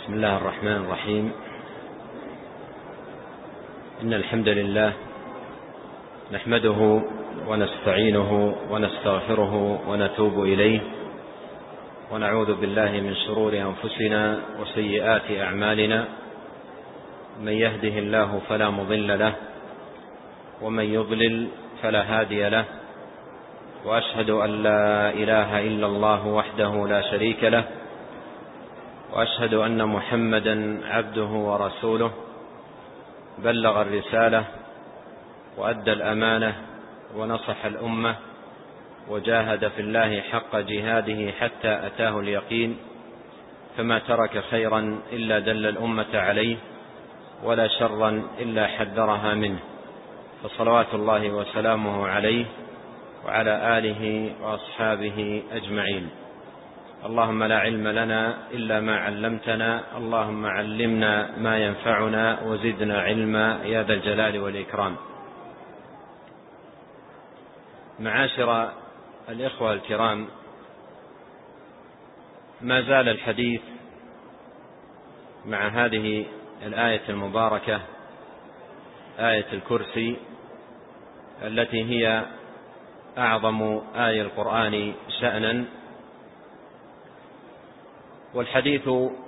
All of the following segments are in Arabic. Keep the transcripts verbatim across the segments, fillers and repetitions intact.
بسم الله الرحمن الرحيم. إن الحمد لله نحمده ونستعينه ونستغفره ونتوب إليه، ونعوذ بالله من شرور أنفسنا وسيئات أعمالنا. من يهده الله فلا مضل له، ومن يضلل فلا هادي له، وأشهد أن لا إله إلا الله وحده لا شريك له، وأشهد أن محمدا عبده ورسوله، بلغ الرسالة وأدى الأمانة ونصح الأمة، وجاهد في الله حق جهاده حتى أتاه اليقين، فما ترك خيرا إلا دل الأمة عليه، ولا شرا إلا حذرها منه، فصلوات الله وسلامه عليه وعلى آله وأصحابه أجمعين. اللهم لا علم لنا إلا ما علمتنا، اللهم علمنا ما ينفعنا وزدنا علما يا ذا الجلال والإكرام. معاشر الإخوة الكرام، ما زال الحديث مع هذه الآية المباركة، آية الكرسي، التي هي أعظم آية القرآن شأنا، والحديث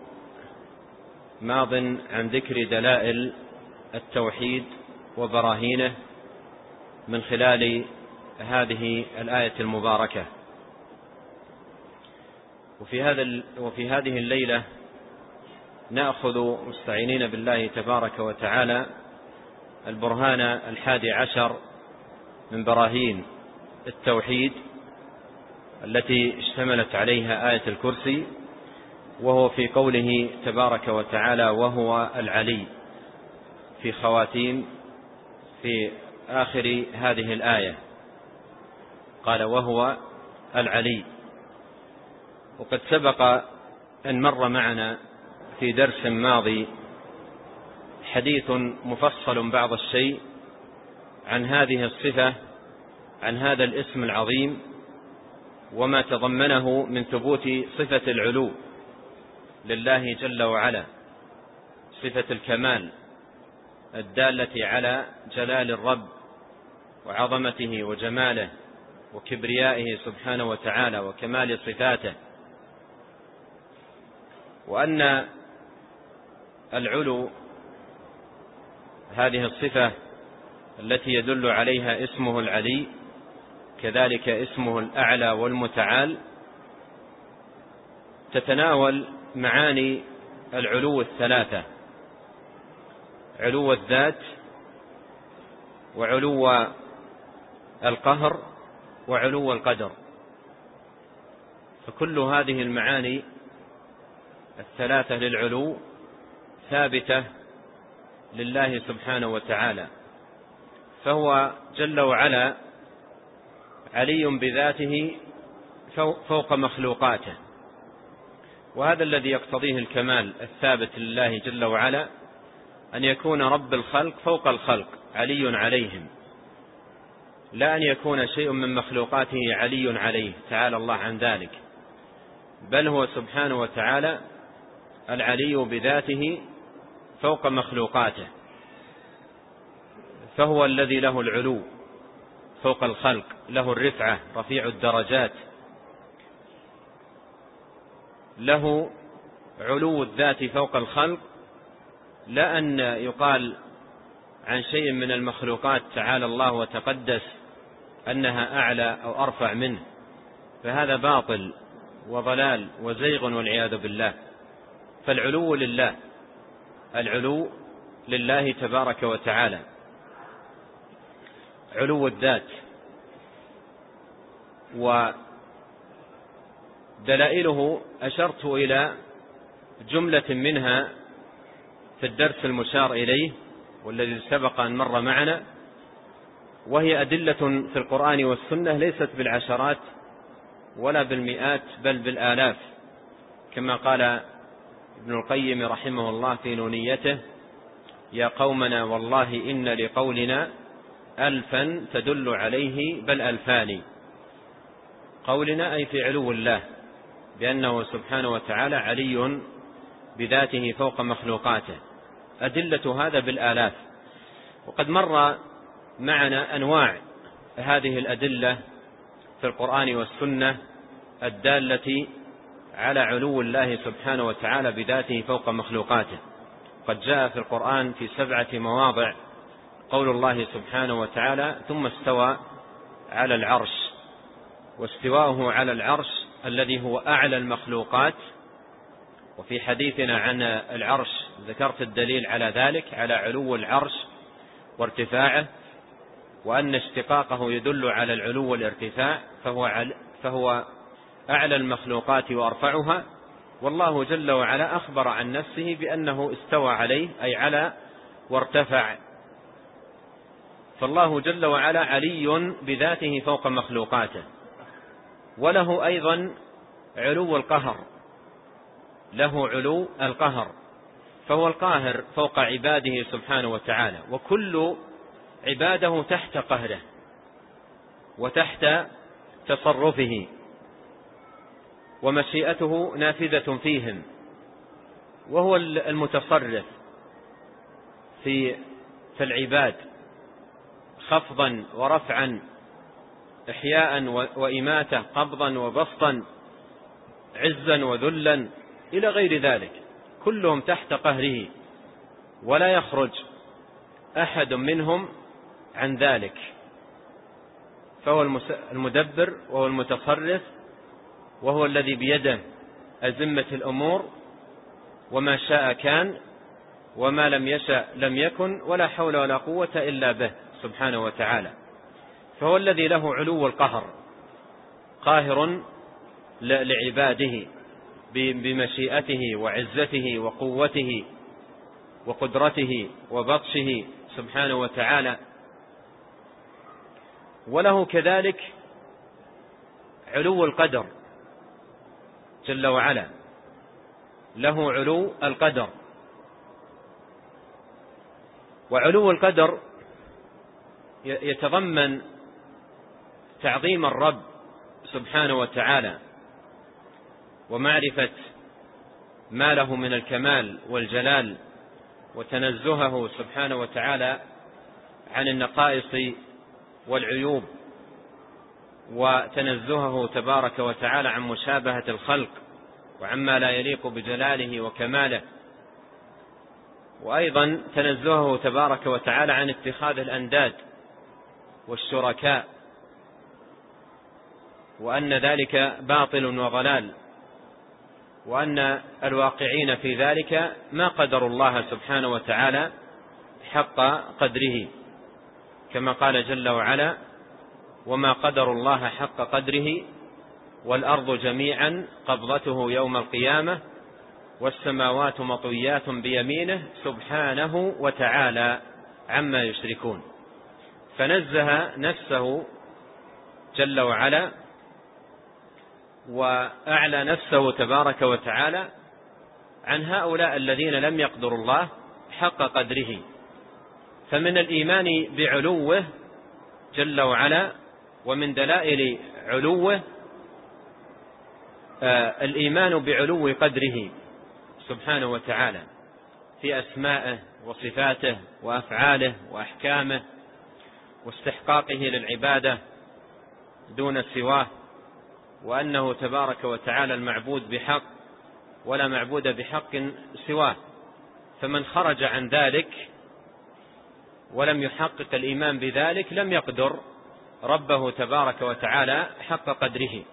ماض عن ذكر دلائل التوحيد وبراهينه من خلال هذه الآية المباركة. وفي هذا وفي هذه الليلة نأخذ مستعينين بالله تبارك وتعالى البرهان الحادي عشر من براهين التوحيد التي اشتملت عليها آية الكرسي، وهو في قوله تبارك وتعالى: وهو العلي، في خواتيم في آخر هذه الآية قال: وهو العلي. وقد سبق أن مر معنا في درس ماضي حديث مفصل بعض الشيء عن هذه الصفة، عن هذا الاسم العظيم، وما تضمنه من ثبوت صفة العلو لله جل وعلا، صفة الكمال الدالة على جلال الرب وعظمته وجماله وكبريائه سبحانه وتعالى وكمال صفاته، وأن العلو هذه الصفة التي يدل عليها اسمه العلي، كذلك اسمه الأعلى والمتعال، تتناول معاني العلو الثلاثة: علو الذات، وعلو القهر، وعلو القدر. فكل هذه المعاني الثلاثة للعلو ثابتة لله سبحانه وتعالى، فهو جل وعلا علي بذاته فوق مخلوقاته، وهذا الذي يقتضيه الكمال الثابت لله جل وعلا، أن يكون رب الخلق فوق الخلق علي عليهم، لا أن يكون شيء من مخلوقاته علي عليه، تعالى الله عن ذلك، بل هو سبحانه وتعالى العلي بذاته فوق مخلوقاته، فهو الذي له العلو فوق الخلق، له الرفعة، رفيع الدرجات، له علو الذات فوق الخلق، لا أن يقال عن شيء من المخلوقات تعالى الله وتقدس أنها أعلى أو أرفع منه، فهذا باطل وضلال وزيغ والعياذ بالله. فالعلو لله، العلو لله تبارك وتعالى، علو الذات. ودلائله أشرت إلى جملة منها في الدرس المشار إليه والذي سبق أن مر معنا، وهي أدلة في القرآن والسنة ليست بالعشرات ولا بالمئات بل بالآلاف، كما قال ابن القيم رحمه الله في نونيته: يا قومنا والله إن لقولنا ألفا تدل عليه بل ألفان. قولنا أي في علو الله، بأنه سبحانه وتعالى علي بذاته فوق مخلوقاته. أدلة هذا بالآلاف، وقد مر معنا أنواع هذه الأدلة في القرآن والسنة الدالة على علو الله سبحانه وتعالى بذاته فوق مخلوقاته. قد جاء في القرآن في سبعة مواضع قول الله سبحانه وتعالى: ثم استوى على العرش. واستواؤه على العرش الذي هو أعلى المخلوقات. وفي حديثنا عن العرش ذكرت الدليل على ذلك، على علو العرش وارتفاعه، وأن اشتقاقه يدل على العلو والارتفاع، فهو, فهو أعلى المخلوقات وأرفعها. والله جل وعلا أخبر عن نفسه بأنه استوى عليه، أي على وارتفع. فالله جل وعلا علي بذاته فوق مخلوقاته. وله أيضا علو القهر، له علو القهر، فهو القاهر فوق عباده سبحانه وتعالى، وكل عباده تحت قهره وتحت تصرفه، ومشيئته نافذة فيهم، وهو المتصرف في في العباد خفضا ورفعا، إحياء وإماتة، قبضا وبسطا، عزا وذلا إلى غير ذلك، كلهم تحت قهره، ولا يخرج أحد منهم عن ذلك. فهو المدبر، وهو المتصرف، وهو الذي بيده أزمة الأمور، وما شاء كان، وما لم يشأ لم يكن، ولا حول ولا قوة إلا به سبحانه وتعالى. فهو الذي له علو القهر، قاهر لعباده بمشيئته وعزته وقوته وقدرته وبطشه سبحانه وتعالى. وله كذلك علو القدر جل وعلا، له علو القدر. وعلو القدر يتضمن تعظيم الرب سبحانه وتعالى، ومعرفة ما له من الكمال والجلال، وتنزهه سبحانه وتعالى عن النقائص والعيوب، وتنزهه تبارك وتعالى عن مشابهة الخلق وعما لا يليق بجلاله وكماله، وأيضا تنزهه تبارك وتعالى عن اتخاذ الأنداد والشركاء، وأن ذلك باطل وضلال، وأن الواقعين في ذلك ما قدروا الله سبحانه وتعالى حق قدره، كما قال جل وعلا: وما قدروا الله حق قدره والأرض جميعا قبضته يوم القيامة والسماوات مطويات بيمينه سبحانه وتعالى عما يشركون. فنزه نفسه جل وعلا وأعلى نفسه تبارك وتعالى عن هؤلاء الذين لم يقدروا الله حق قدره. فمن الإيمان بعلوه جل وعلا ومن دلائل علوه آه الإيمان بعلو قدره سبحانه وتعالى في أسمائه وصفاته وأفعاله وأحكامه، واستحقاقه للعبادة دون سواه، وأنه تبارك وتعالى المعبود بحق ولا معبود بحق سواه. فمن خرج عن ذلك ولم يحقق الإيمان بذلك لم يقدر ربه تبارك وتعالى حق قدره.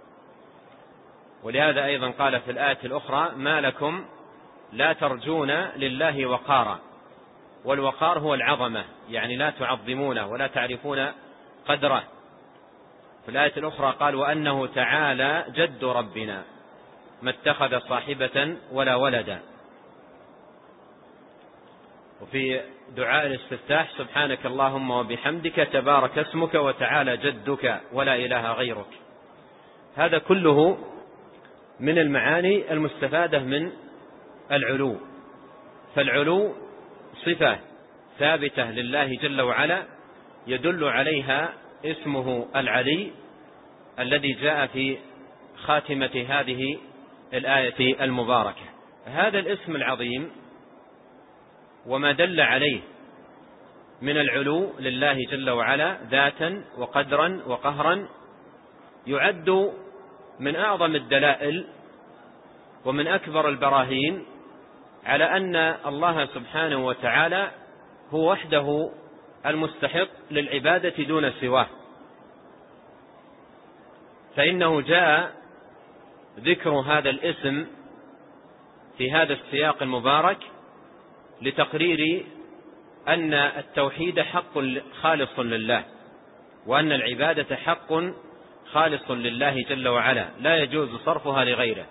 ولهذا أيضا قال في الآية الأخرى: ما لكم لا ترجون لله وقارا. والوقار هو العظمة، يعني لا تعظمونه ولا تعرفون قدره. في الآية الأخرى قال: وأنه تعالى جد ربنا ما اتخذ صاحبة ولا ولدا. وفي دعاء الاستفتاح: سبحانك اللهم وبحمدك تبارك اسمك وتعالى جدك ولا إله غيرك. هذا كله من المعاني المستفادة من العلو. فالعلو صفة ثابتة لله جل وعلا يدل عليها اسمه العلي الذي جاء في خاتمة هذه الآية المباركة. هذا الاسم العظيم وما دل عليه من العلو لله جل وعلا ذاتا وقدرا وقهرا يعد من أعظم الدلائل ومن أكبر البراهين على أن الله سبحانه وتعالى هو وحده المستحق للعبادة دون سواه. فإنه جاء ذكر هذا الاسم في هذا السياق المبارك لتقرير أن التوحيد حق خالص لله، وأن العبادة حق خالص لله جل وعلا لا يجوز صرفها لغيره.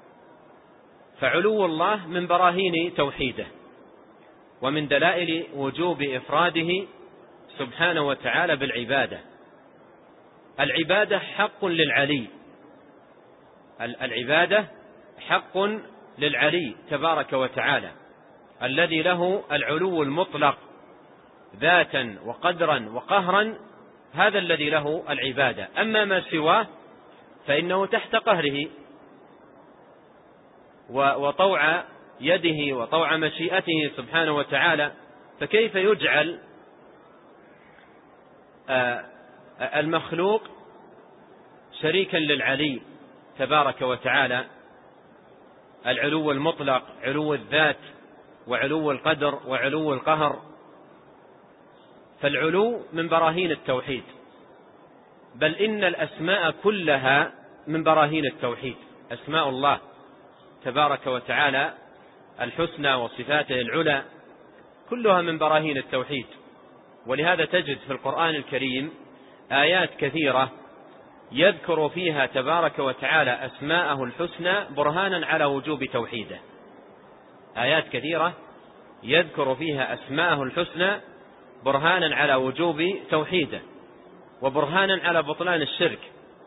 فعلو الله من براهين توحيده ومن دلائل وجوب إفراده سبحانه وتعالى بالعبادة. العبادة حق للعلي، العبادة حق للعلي تبارك وتعالى الذي له العلو المطلق ذاتا وقدرا وقهرا، هذا الذي له العبادة. أما ما سواه فإنه تحت قهره وطوع يده وطوع مشيئته سبحانه وتعالى. فكيف يجعل المخلوق شريكا للعلي تبارك وتعالى، العلو المطلق، علو الذات وعلو القدر وعلو القهر. فالعلو من براهين التوحيد، بل إن الأسماء كلها من براهين التوحيد. أسماء الله تبارك وتعالى الحسنى وصفاته العلى كلها من براهين التوحيد. ولهذا تجد في القرآن الكريم آيات كثيرة يذكر فيها تبارك وتعالى أسماءه الحسنى برهانا على وجوب توحيده. آيات كثيرة يذكر فيها أسماءه الحسنى برهانا على وجوب توحيده وبرهانا على بطلان الشرك.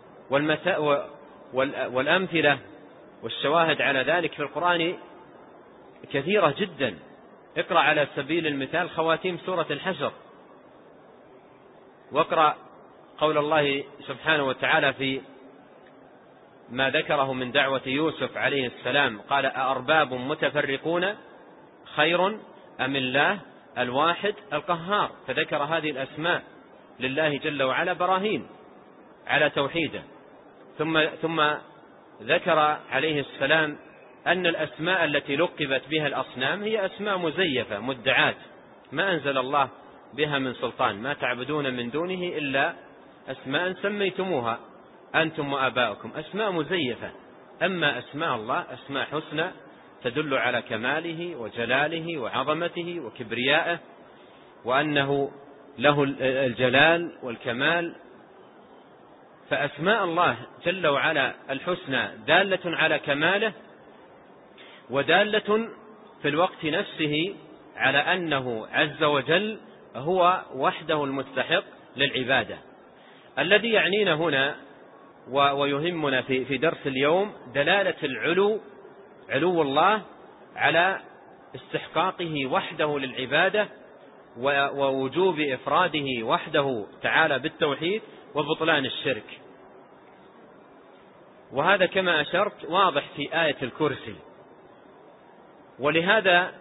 والأمثلة والشواهد على ذلك في القرآن كثيرة جدا. اقرأ على سبيل المثال خواتيم سورة الحشر، واقرأ قول الله سبحانه وتعالى في ما ذكره من دعوة يوسف عليه السلام، قال أأرباب متفرقون خير أم الله الواحد القهار. فذكر هذه الأسماء لله جل وعلا براهين على توحيده. ثم ثم ذكر عليه السلام أن الأسماء التي لقبت بها الأصنام هي أسماء مزيفة مدعاة ما أنزل الله بها من سلطان، ما تعبدون من دونه إلا أسماء سميتموها أنتم وآباؤكم، أسماء مزيفة. أما أسماء الله أسماء حسنى تدل على كماله وجلاله وعظمته وكبريائه، وأنه له الجلال والكمال. فأسماء الله جل وعلا الحسنى دالة على كماله، ودالة في الوقت نفسه على أنه عز وجل هو وحده المستحق للعبادة. الذي يعنينا هنا ويهمنا في درس اليوم دلالة العلو، علو الله على استحقاقه وحده للعبادة ووجوب إفراده وحده تعالى بالتوحيد وبطلان الشرك. وهذا كما أشرت واضح في آية الكرسي. ولهذا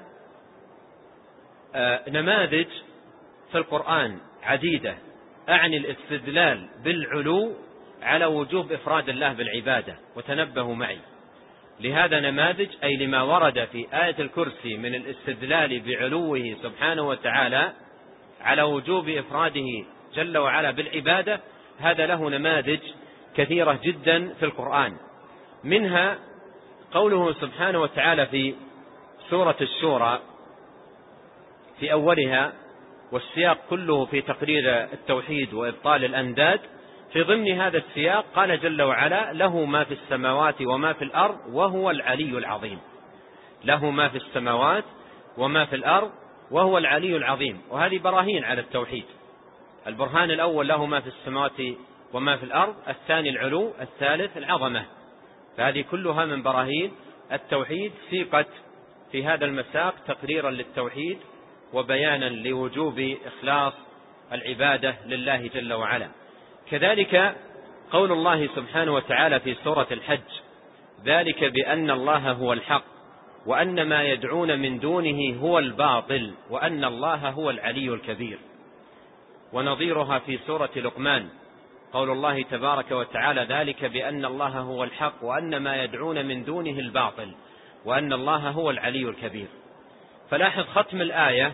نماذج في القرآن عديدة أعني الاستدلال بالعلو على وجوب إفراد الله بالعبادة، وتنبهوا معي لهذا نماذج، أي لما ورد في آية الكرسي من الاستدلال بعلوه سبحانه وتعالى على وجوب إفراده جل وعلا بالعبادة. هذا له نماذج كثيرة جدا في القرآن، منها قوله سبحانه وتعالى في سورة الشورى في أولها، والسياق كله في تقرير التوحيد وإبطال الأنداد. في ضمن هذا السياق قال جل وعلا له ما في السماوات وما في الأرض وهو العلي العظيم. له ما في السماوات وما في الأرض وهو العلي العظيم. وهذه براهين على التوحيد. البرهان الأول له ما في السماوات وما في الأرض، الثاني العلو، الثالث العظمة. فهذه كلها من براهين التوحيد، سيقت في هذا المساق تقريرا للتوحيد وبيانا لوجوب إخلاص العبادة لله جل وعلا. كذلك قول الله سبحانه وتعالى في سورة الحج ذلك بأن الله هو الحق وأن ما يدعون من دونه هو الباطل وأن الله هو العلي الكبير. ونظيرها في سورة لقمان قول الله تبارك وتعالى: ذلك بأن الله هو الحق وأن ما يدعون من دونه الباطل وأن الله هو العلي الكبير. فلاحظ ختم الآية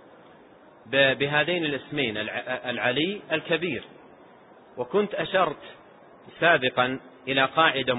بهذين الاسمين العلي الكبير. وكنت أشرت سابقا إلى قاعدة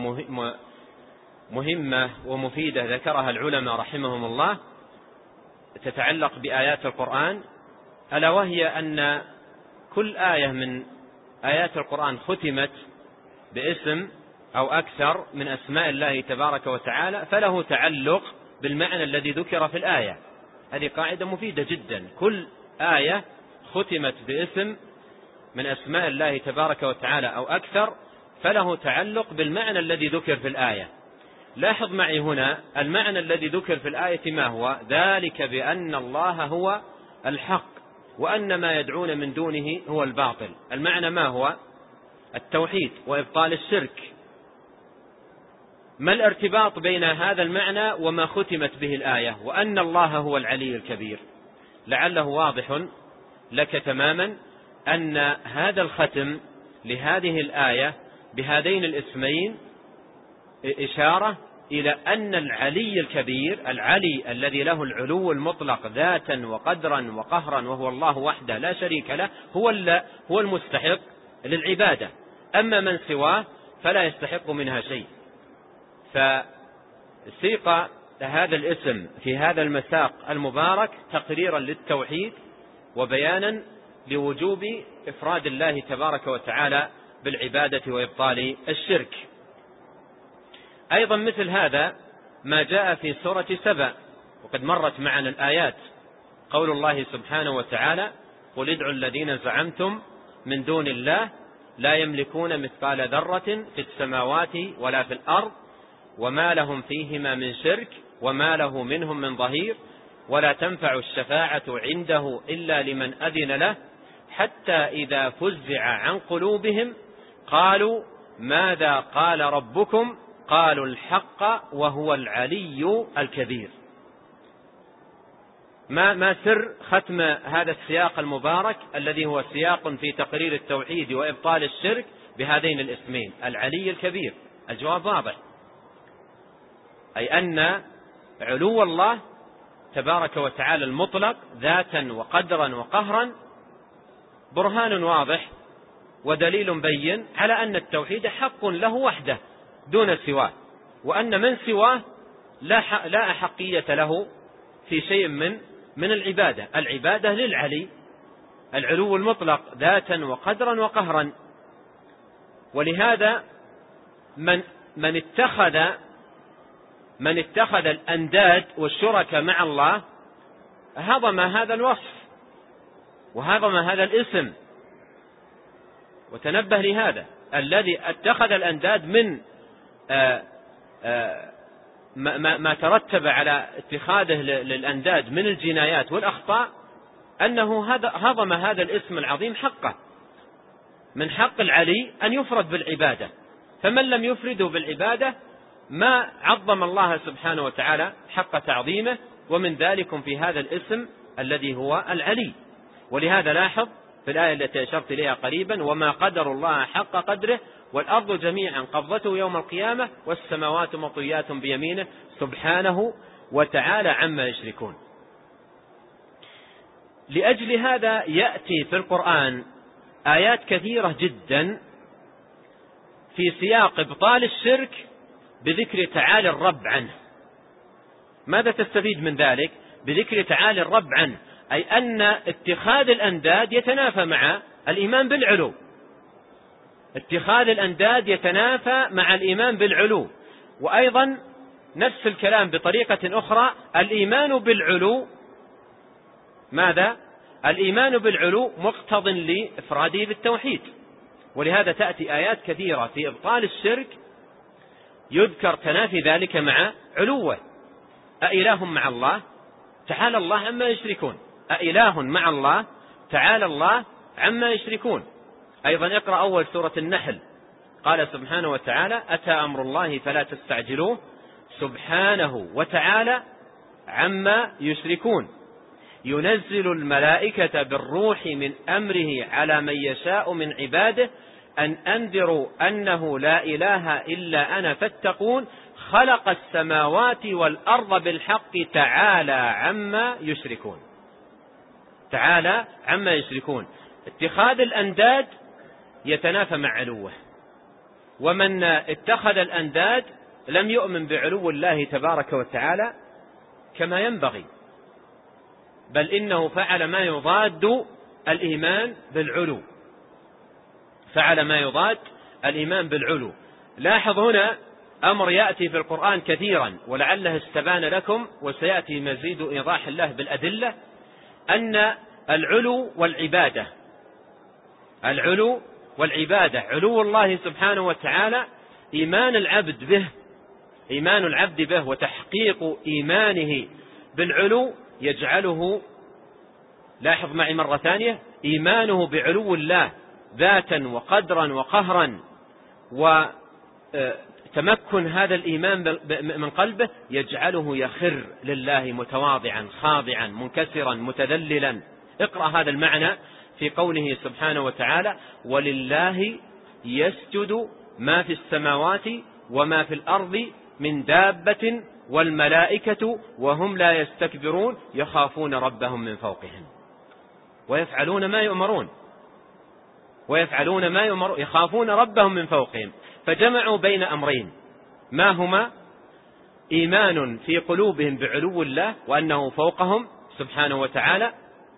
مهمة ومفيدة ذكرها العلماء رحمهم الله تتعلق بآيات القرآن، ألا وهي أن كل آية من آيات القرآن ختمت باسم أو أكثر من أسماء الله تبارك وتعالى فله تعلق بالمعنى الذي ذكر في الآية. هذه قاعدة مفيدة جدا. كل آية ختمت باسم من أسماء الله تبارك وتعالى أو أكثر فله تعلق بالمعنى الذي ذكر في الآية. لاحظ معي هنا المعنى الذي ذكر في الآية ما هو؟ ذلك بأن الله هو الحق وأن ما يدعون من دونه هو الباطل. المعنى ما هو؟ التوحيد وإبطال الشرك. ما الارتباط بين هذا المعنى وما ختمت به الآية وأن الله هو العلي الكبير؟ لعله واضح لك تماما أن هذا الختم لهذه الآية بهذين الاسمين إشارة إلى أن العلي الكبير، العلي الذي له العلو المطلق ذاتا وقدرا وقهرا وهو الله وحده لا شريك له، هو هو المستحق للعبادة، أما من سواه فلا يستحق منها شيء. فسيق هذا الاسم في هذا المساق المبارك تقريرا للتوحيد وبيانا لوجوب إفراد الله تبارك وتعالى بالعبادة وإبطال الشرك. أيضا مثل هذا ما جاء في سورة سبأ وقد مرت معنا الآيات، قول الله سبحانه وتعالى: قل ادعوا الذين زعمتم من دون الله لا يملكون مثقال ذرة في السماوات ولا في الأرض وما لهم فيهما من شرك وما له منهم من ظهير ولا تنفع الشفاعة عنده إلا لمن أذن له حتى إذا فزع عن قلوبهم قالوا ماذا قال ربكم قالوا الحق وهو العلي الكبير. ما ما سر ختم هذا السياق المبارك الذي هو سياق في تقرير التوحيد وإبطال الشرك بهذين الاسمين العلي الكبير؟ الجواب واضح، أي أن علو الله تبارك وتعالى المطلق ذاتا وقدرا وقهرا برهان واضح ودليل بين على أن التوحيد حق له وحده دون سواه، وأن من سواه لا لا أحقية له في شيء من من العبادة. العبادة للعلي، العلو المطلق ذاتا وقدرا وقهرا. ولهذا من من اتخذ من اتخذ الأنداد والشركاء مع الله هضم هذا الوصف وهضم هذا الاسم. وتنبه لهذا، الذي اتخذ الأنداد من آآ آآ ما, ما ترتب على اتخاذه للأنداد من الجنايات والأخطاء أنه هضم هذا الاسم العظيم حقه. من حق العلي أن يفرد بالعبادة، فمن لم يفرده بالعبادة ما عظم الله سبحانه وتعالى حق تعظيمه، ومن ذلك في هذا الاسم الذي هو العلي. ولهذا لاحظ في الآية التي أشرت إليها قريبا: وما قدر الله حق قدره والأرض جميعا قبضته يوم القيامة والسماوات مطويات بيمينه سبحانه وتعالى عما يشركون. لأجل هذا يأتي في القرآن آيات كثيرة جدا في سياق إبطال الشرك بذكر تعالي الرب عنه. ماذا تستفيد من ذلك؟ بذكر تعالي الرب عنه، أي أن اتخاذ الأنداد يتنافى مع الإيمان بالعلو. اتخاذ الأنداد يتنافى مع الإيمان بالعلو. وأيضا نفس الكلام بطريقة أخرى، الإيمان بالعلو ماذا؟ الإيمان بالعلو مقتض لإفراده بالتوحيد. ولهذا تأتي آيات كثيرة في إبطال الشرك يذكر تنافي ذلك مع علوه. أإله مع الله؟ تعالى الله عما يشركون. أإله مع الله؟ تعالى الله عما يشركون. أيضا اقرأ أول سورة النحل، قال سبحانه وتعالى: أتى أمر الله فلا تستعجلوه سبحانه وتعالى عما يشركون. ينزل الملائكة بالروح من أمره على من يشاء من عباده أن أنذروا أنه لا إله إلا أنا فاتقون خلق السماوات والأرض بالحق تعالى عما يشركون. تعالى عما يشركون. اتخاذ الأنداد يتنافى مع علوه، ومن اتخذ الأنداد لم يؤمن بعلو الله تبارك وتعالى كما ينبغي، بل إنه فعل ما يضاد الإيمان بالعلو، فعل ما يضاد الإيمان بالعلو. لاحظ هنا أمر يأتي في القرآن كثيرا ولعله استبان لكم، وسيأتي مزيد إيضاح الله بالأدلة، أن العلو والعبادة العلو والعبادة علو الله سبحانه وتعالى إيمان العبد به إيمان العبد به وتحقيق إيمانه بالعلو يجعله، لاحظ معي مرة ثانية، إيمانه بعلو الله ذاتا وقدرا وقهرا وتمكن هذا الإيمان من قلبه يجعله يخر لله متواضعا خاضعا منكسرا متذللا. اقرأ هذا المعنى في قوله سبحانه وتعالى: ولله يسجد ما في السماوات وما في الأرض من دابة والملائكة وهم لا يستكبرون يخافون ربهم من فوقهم ويفعلون ما يؤمرون ويفعلون ما يؤمرون يخافون ربهم من فوقهم. فجمعوا بين أمرين، ما هما؟ إيمان في قلوبهم بعلو الله وأنه فوقهم سبحانه وتعالى،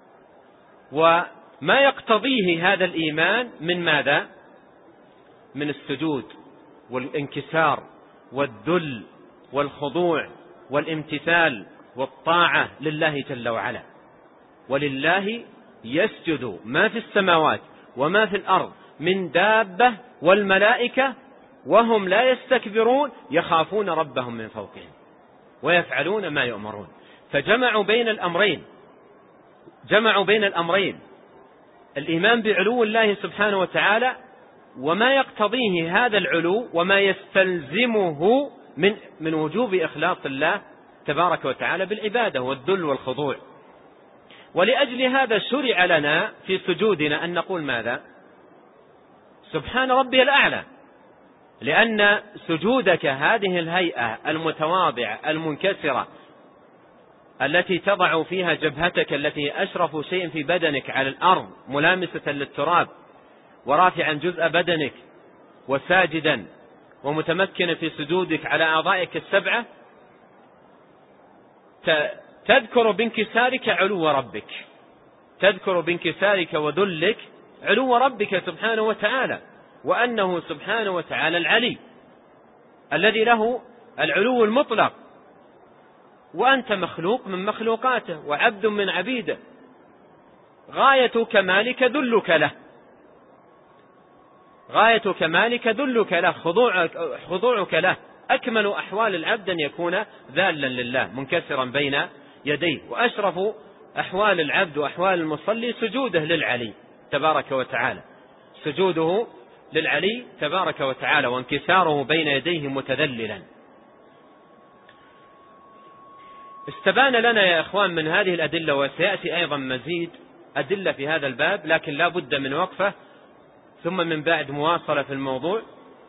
وما يقتضيه هذا الإيمان من ماذا؟ من السجود والانكسار والذل والخضوع والامتثال والطاعة لله جل وعلا. ولله يسجد ما في السماوات وما في الأرض من دابة والملائكة وهم لا يستكبرون يخافون ربهم من فوقهم ويفعلون ما يؤمرون. فجمعوا بين الأمرين جمعوا بين الأمرين الإيمان بعلو الله سبحانه وتعالى وما يقتضيه هذا العلو وما يستلزمه من من وجوب إخلاص الله تبارك وتعالى بالعبادة والذل والخضوع. ولأجل هذا شرع لنا في سجودنا أن نقول ماذا؟ سبحان ربي الأعلى، لأن سجودك هذه الهيئة المتواضعة المنكسرة التي تضع فيها جبهتك التي أشرف شيء في بدنك على الأرض ملامسة للتراب ورافعا جزء بدنك وساجدا ومتمكنا في سجودك على أعضائك السبعة، تذكر بانكسارك علو ربك تذكر بانكسارك وذلك علو ربك سبحانه وتعالى، وأنه سبحانه وتعالى العلي الذي له العلو المطلق، وأنت مخلوق من مخلوقاته وعبد من عبيده، غاية كمالك ذلك له غاية كمالك ذلك له خضوعك, خضوعك له. أكمل أحوال العبد أن يكون ذالا لله منكسرا بين يديه، وأشرف أحوال العبد وأحوال المصلي سجوده للعلي تبارك وتعالى سجوده للعلي تبارك وتعالى وانكساره بين يديه متذللا. استبان لنا يا إخوان من هذه الأدلة، وسيأتي أيضا مزيد أدلة في هذا الباب، لكن لا بد من وقفة ثم من بعد مواصلة في الموضوع.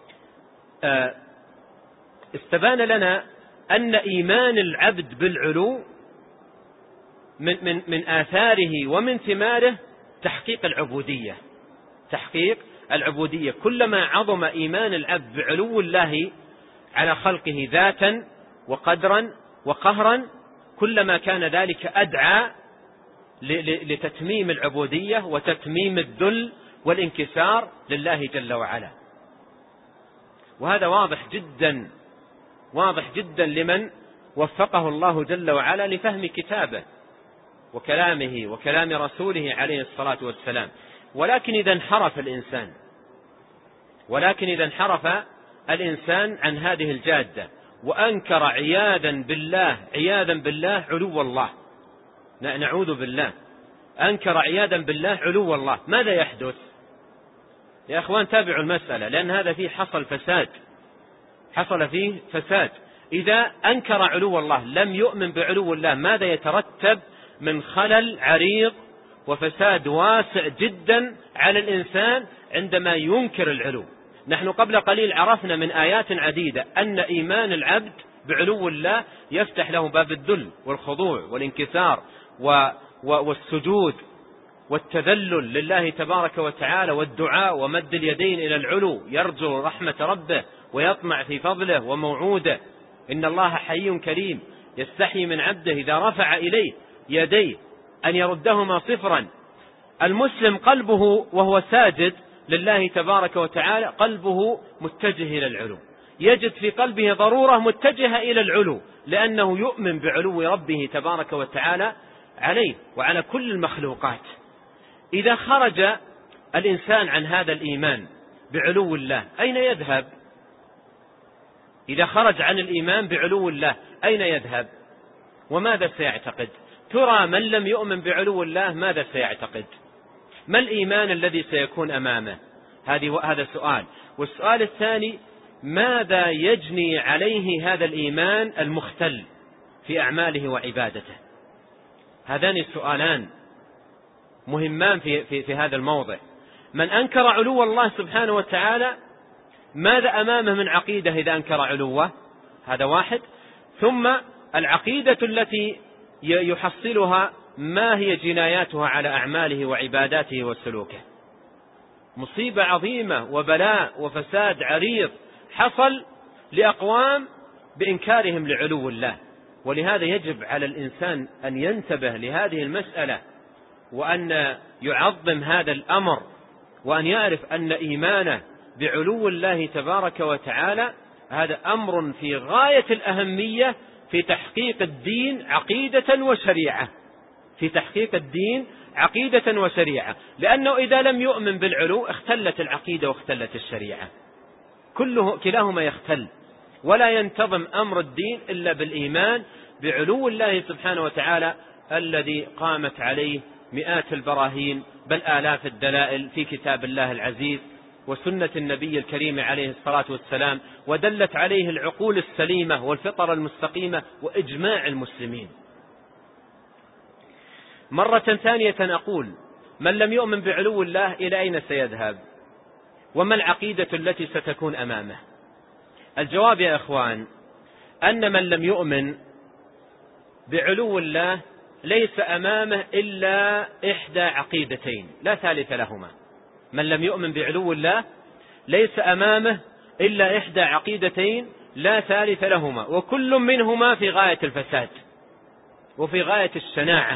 استبان لنا أن إيمان العبد بالعلو من, من, من آثاره ومن ثماره تحقيق العبودية تحقيق العبودية. كلما عظم إيمان العبد بعلو الله على خلقه ذاتا وقدرا وقهرا كلما كان ذلك أدعى لتتميم العبودية وتتميم الذل والانكسار لله جل وعلا. وهذا واضح جدا واضح جدا لمن وفقه الله جل وعلا لفهم كتابه وكلامه وكلام رسوله عليه الصلاة والسلام. ولكن إذا انحرف الإنسان ولكن إذا انحرف الإنسان عن هذه الجادة وأنكر عياذا بالله عياذا بالله علو الله، نعوذ بالله، أنكر عياذا بالله علو الله، ماذا يحدث؟ يا أخوان تابعوا المسألة، لأن هذا فيه حصل فساد حصل فيه فساد. إذا أنكر علو الله لم يؤمن بعلو الله، ماذا يترتب من خلل عريض وفساد واسع جدا على الإنسان عندما ينكر العلو. نحن قبل قليل عرفنا من آيات عديدة أن إيمان العبد بعلو الله يفتح له باب الذل والخضوع والانكسار والسجود والتذلل لله تبارك وتعالى والدعاء ومد اليدين إلى العلو، يرجو رحمة ربه ويطمع في فضله وموعوده. إن الله حي كريم يستحي من عبده إذا رفع إليه يديه أن يردهما صفرا. المسلم قلبه وهو ساجد لله تبارك وتعالى قلبه متجه إلى العلو، يجد في قلبه ضرورة متجهة إلى العلو، لأنه يؤمن بعلو ربه تبارك وتعالى عليه وعلى كل المخلوقات. إذا خرج الإنسان عن هذا الإيمان بعلو الله أين يذهب؟ إذا خرج عن الإيمان بعلو الله أين يذهب؟ وماذا سيعتقد؟ ترى من لم يؤمن بعلو الله ماذا سيعتقد؟ ما الإيمان الذي سيكون أمامه؟ هذه هذا سؤال. والسؤال الثاني: ماذا يجني عليه هذا الإيمان المختل في أعماله وعبادته؟ هذان السؤالان مهمان في, في, في هذا الموضع. من أنكر علو الله سبحانه وتعالى ماذا أمامه من عقيدة إذا أنكر علوه؟ هذا واحد. ثم العقيدة التي يحصلها ما هي جناياتها على أعماله وعباداته وسلوكه؟ مصيبة عظيمة وبلاء وفساد عريض حصل لأقوام بإنكارهم لعلو الله. ولهذا يجب على الإنسان أن ينتبه لهذه المسألة وأن يعظم هذا الأمر، وأن يعرف أن إيمانه بعلو الله تبارك وتعالى هذا أمر في غاية الأهمية في تحقيق الدين عقيدة وشريعة، في تحقيق الدين عقيدة وشريعة، لأنه إذا لم يؤمن بالعلو اختلت العقيدة واختلت الشريعة، كله كلاهما يختل، ولا ينتظم أمر الدين إلا بالإيمان بعلو الله سبحانه وتعالى الذي قامت عليه مئات البراهين بل آلاف الدلائل في كتاب الله العزيز وسنة النبي الكريم عليه الصلاة والسلام، ودلت عليه العقول السليمة والفطر المستقيمة وإجماع المسلمين. مرة ثانية أقول: من لم يؤمن بعلو الله إلى أين سيذهب؟ وما العقيدة التي ستكون أمامه؟ الجواب يا إخوان أن من لم يؤمن بعلو الله ليس أمامه إلا إحدى عقيدتين لا ثالث لهما. من لم يؤمن بعلو الله ليس أمامه إلا إحدى عقيدتين لا ثالث لهما، وكل منهما في غاية الفساد وفي غاية الشناعة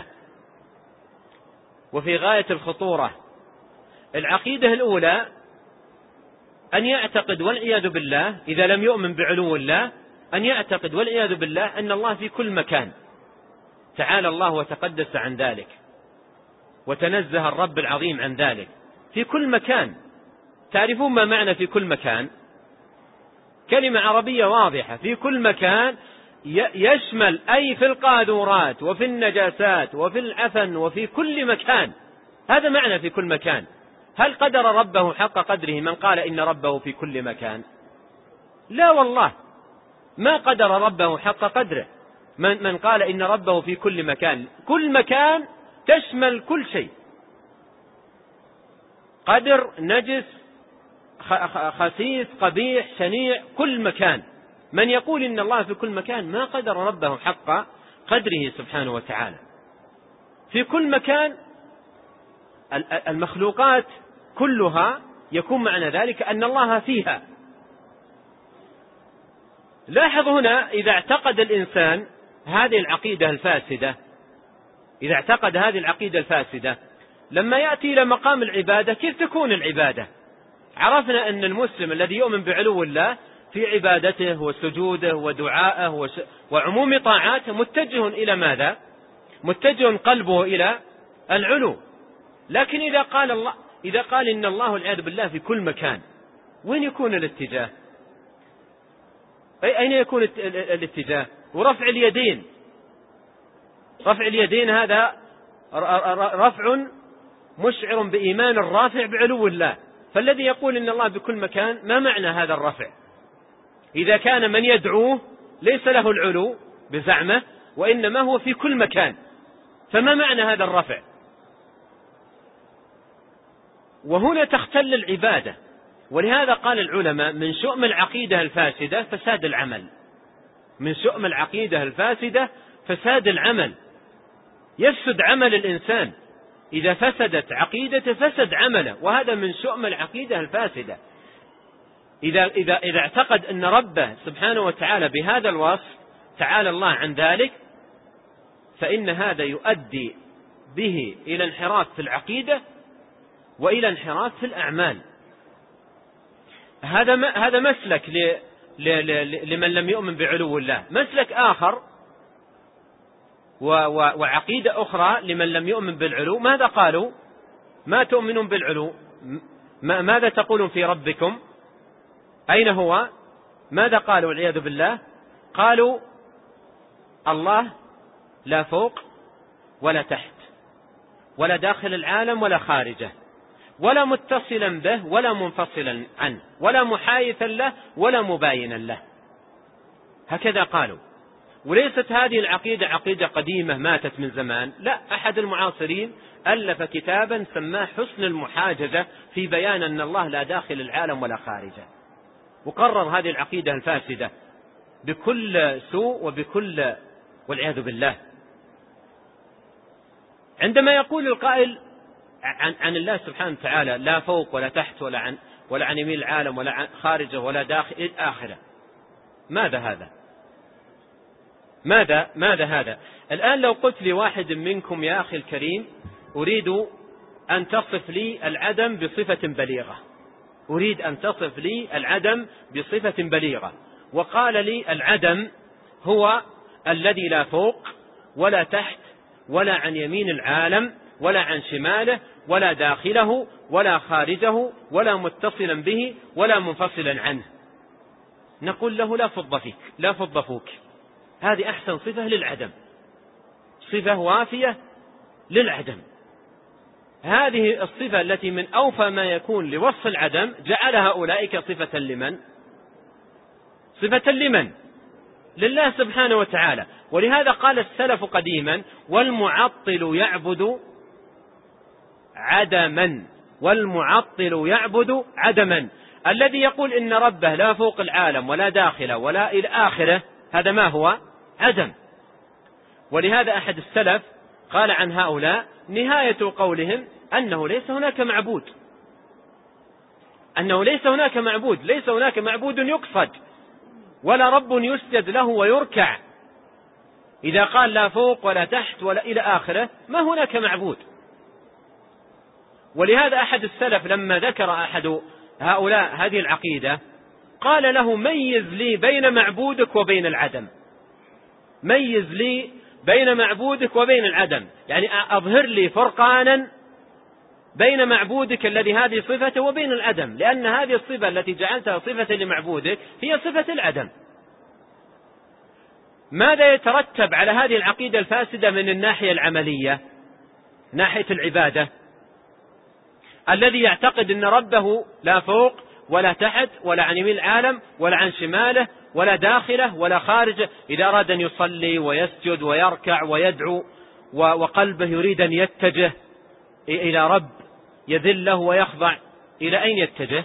وفي غاية الخطورة. العقيدة الأولى أن يعتقد والعياذ بالله إذا لم يؤمن بعلو الله أن يعتقد والعياذ بالله أن الله في كل مكان، تعالى الله وتقدس عن ذلك وتنزه الرب العظيم عن ذلك. في كل مكان. تعرفون ما معنى في كل مكان؟ كلمة عربية واضحة. في كل مكان يشمل أي في القاذورات وفي النجاسات وفي العفن وفي كل مكان. هذا معنى في كل مكان. هل قدر ربه حق قدره من قال إن ربه في كل مكان؟ لا والله، ما قدر ربه حق قدره من, من قال إن ربه في كل مكان. كل مكان تشمل كل شيء، قدر، نجس، خسيس، قبيح، شنيع، كل مكان. من يقول إن الله في كل مكان ما قدر ربه حق قدره سبحانه وتعالى. في كل مكان المخلوقات كلها يكون معنى ذلك أن الله فيها. لاحظ هنا إذا اعتقد الإنسان هذه العقيدة الفاسدة، إذا اعتقد هذه العقيدة الفاسدة لما يأتي إلى مقام العبادة كيف تكون العبادة؟ عرفنا أن المسلم الذي يؤمن بعلو الله في عبادته وسجوده ودعائه وش... وعموم طاعاته متجه إلى ماذا؟ متجه قلبه إلى العلو. لكن إذا قال الله إذا قال إن الله والعياذ بالله في كل مكان، وين يكون الاتجاه؟ أي أين يكون الاتجاه؟ ورفع اليدين، رفع اليدين هذا رفع مشعر بإيمان الرافع بعلو الله. فالذي يقول إن الله بكل مكان ما معنى هذا الرفع؟ إذا كان من يدعوه ليس له العلو بزعمه، وإنما هو في كل مكان. فما معنى هذا الرفع؟ وهنا تختل العبادة. ولهذا قال العلماء من شؤم العقيدة الفاسدة فساد العمل. من شؤم العقيدة الفاسدة فساد العمل. يفسد عمل الإنسان، إذا فسدت عقيدته فسد عمله، وهذا من شؤم العقيدة الفاسدة. إذا, إذا, إذا اعتقد أن ربه سبحانه وتعالى بهذا الوصف تعالى الله عن ذلك، فإن هذا يؤدي به إلى انحراف في العقيدة وإلى انحراف في الأعمال. هذا هذا مسلك ل لمن لم يؤمن بعلو الله. مسلك آخر وعقيدة أخرى لمن لم يؤمن بالعلو، ماذا قالوا؟ ما تؤمنون بالعلو، ماذا تقولون في ربكم؟ أين هو؟ ماذا قالوا والعياذ بالله؟ قالوا الله لا فوق ولا تحت، ولا داخل العالم ولا خارجه، ولا متصلا به ولا منفصلا عنه، ولا محايثا له ولا مباينا له. هكذا قالوا. وليست هذه العقيدة عقيدة قديمة ماتت من زمان، لا، أحد المعاصرين ألف كتابا سماه حسن المحاجزة في بيان أن الله لا داخل العالم ولا خارجه، وقرر هذه العقيدة الفاسدة بكل سوء وبكل والعياذ بالله. عندما يقول القائل عن, عن الله سبحانه وتعالى لا فوق ولا تحت ولا عن, ولا عن يمين العالم ولا عن خارجه ولا داخل الآخرة، ماذا هذا؟ ماذا ماذا هذا؟ الآن لو قلت لواحد منكم يا أخي الكريم أريد أن تصف لي العدم بصفة بليغة، أريد أن تصف لي العدم بصفة بليغة، وقال لي العدم هو الذي لا فوق ولا تحت ولا عن يمين العالم ولا عن شماله ولا داخله ولا خارجه ولا متصلا به ولا منفصلا عنه، نقول له لا فض فيك، لا فض فوك، هذه أحسن صفة للعدم، صفة وافية للعدم. هذه الصفة التي من أوفى ما يكون لوصف العدم جعلها أولئك صفة لمن؟ صفة لمن؟ لله سبحانه وتعالى. ولهذا قال السلف قديما والمعطل يعبد عدما، والمعطل يعبد عدما. الذي يقول إن ربه لا فوق العالم ولا داخله ولا إلى آخره، هذا ما هو؟ عدم. ولهذا أحد السلف قال عن هؤلاء نهاية قولهم أنه ليس هناك معبود، أنه ليس هناك معبود، ليس هناك معبود يقصد ولا رب يسجد له ويركع. إذا قال لا فوق ولا تحت ولا إلى آخره ما هناك معبود. ولهذا أحد السلف لما ذكر أحد هؤلاء هذه العقيدة قال له ميز لي بين معبودك وبين العدم، ميز لي بين معبودك وبين العدم، يعني أظهر لي فرقانا بين معبودك الذي هذه صفته وبين العدم، لأن هذه الصفة التي جعلتها صفة لمعبودك هي صفة العدم. ماذا يترتب على هذه العقيدة الفاسدة من الناحية العملية، ناحية العبادة؟ الذي يعتقد أن ربه لا فوق ولا تحت ولا عن يمين العالم ولا عن شماله ولا داخله ولا خارجه، إذا أراد أن يصلي ويسجد ويركع ويدعو وقلبه يريد أن يتجه إلى رب يذل له ويخضع، إلى أين يتجه؟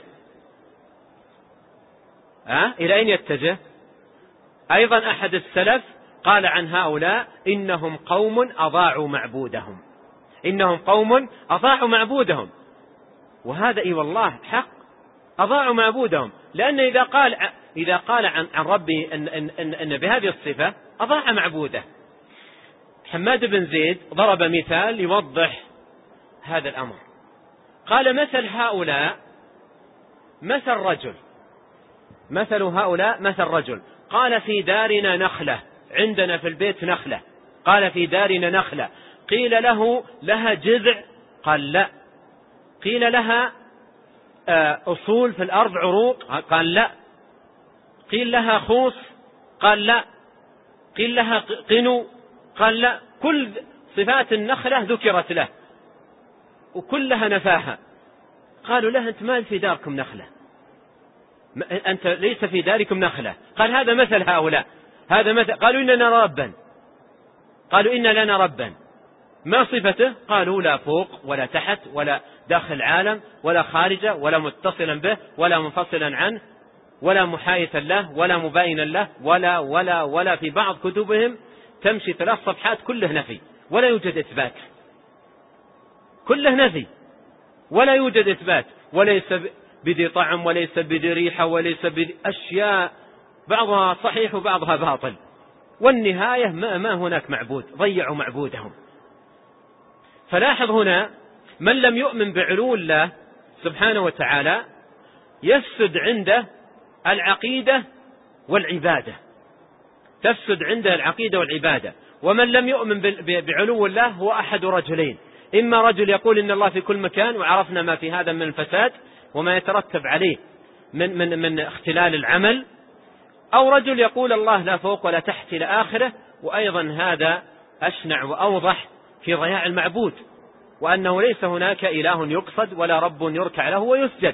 أه؟ إلى أين يتجه؟ أيضا أحد السلف قال عن هؤلاء إنهم قوم أضاعوا معبودهم، إنهم قوم أضاعوا معبودهم. وهذا إي والله حق، أضاعوا معبودهم، لأن إذا قال إذا قال عن عن ربي إن, إن, إن, إن بهذه الصفة أضاع معبوده. حماد بن زيد ضرب مثال يوضح هذا الأمر، قال مثل هؤلاء مثل رجل، مثل هؤلاء مثل رجل قال في دارنا نخلة، عندنا في البيت نخلة، قال في دارنا نخلة، قيل له لها جذع، قال لا، قيل لها أصول في الأرض عروق، قال لا، قيل لها خوص، قال لا، قيل لها قنو، قال لا. كل صفات النخلة ذكرت له وكلها نفاها. قالوا له أنت ما في داركم نخلة، أنت ليس في داركم نخلة. قال هذا مثل هؤلاء، هذا مثل. قالوا إننا ربا، قالوا إن لنا ربا، ما صفته؟ قالوا لا فوق ولا تحت ولا داخل العالم ولا خارجه ولا متصلا به ولا منفصلا عنه ولا محايثا له ولا مباينا له ولا ولا ولا في بعض كتبهم تمشي ثلاث صفحات كله نفي ولا يوجد إثبات، كله نفي ولا يوجد إثبات، وليس بذي طعم وليس بذي ريحة وليس بذي أشياء بعضها صحيح وبعضها باطل، والنهاية ما, ما هناك معبود، ضيعوا معبودهم. فلاحظ هنا من لم يؤمن بعلو الله سبحانه وتعالى يفسد عنده العقيدة والعبادة، تفسد عنده العقيدة والعبادة. ومن لم يؤمن بعلو الله هو أحد رجلين، إما رجل يقول إن الله في كل مكان وعرفنا ما في هذا من الفساد وما يترتب عليه من, من, من اختلال العمل، أو رجل يقول الله لا فوق ولا تحت إلى آخره، وأيضا هذا أشنع وأوضح في ضياع المعبود، وأنه ليس هناك إله يقصد ولا رب يركع له ويسجد،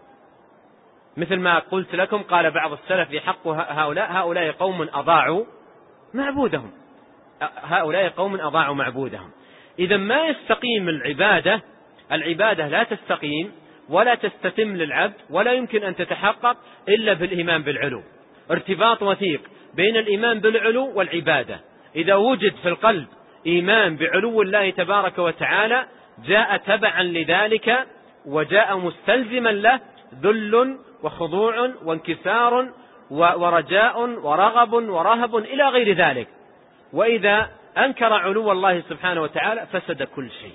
مثل ما قلت لكم قال بعض السلف في حق هؤلاء: هؤلاء قوم أضاعوا معبودهم، هؤلاء قوم أضاعوا معبودهم. إذا ما يستقيم العبادة، العبادة لا تستقيم ولا تستتم للعبد ولا يمكن أن تتحقق إلا بالإيمان بالعلو، ارتباط وثيق بين الإيمان بالعلو والعبادة. إذا وجد في القلب إيمان بعلو الله تبارك وتعالى جاء تبعا لذلك وجاء مستلزما له ذل وخضوع وانكسار ورجاء ورغب ورهب إلى غير ذلك. وإذا أنكر علو الله سبحانه وتعالى فسد كل شيء،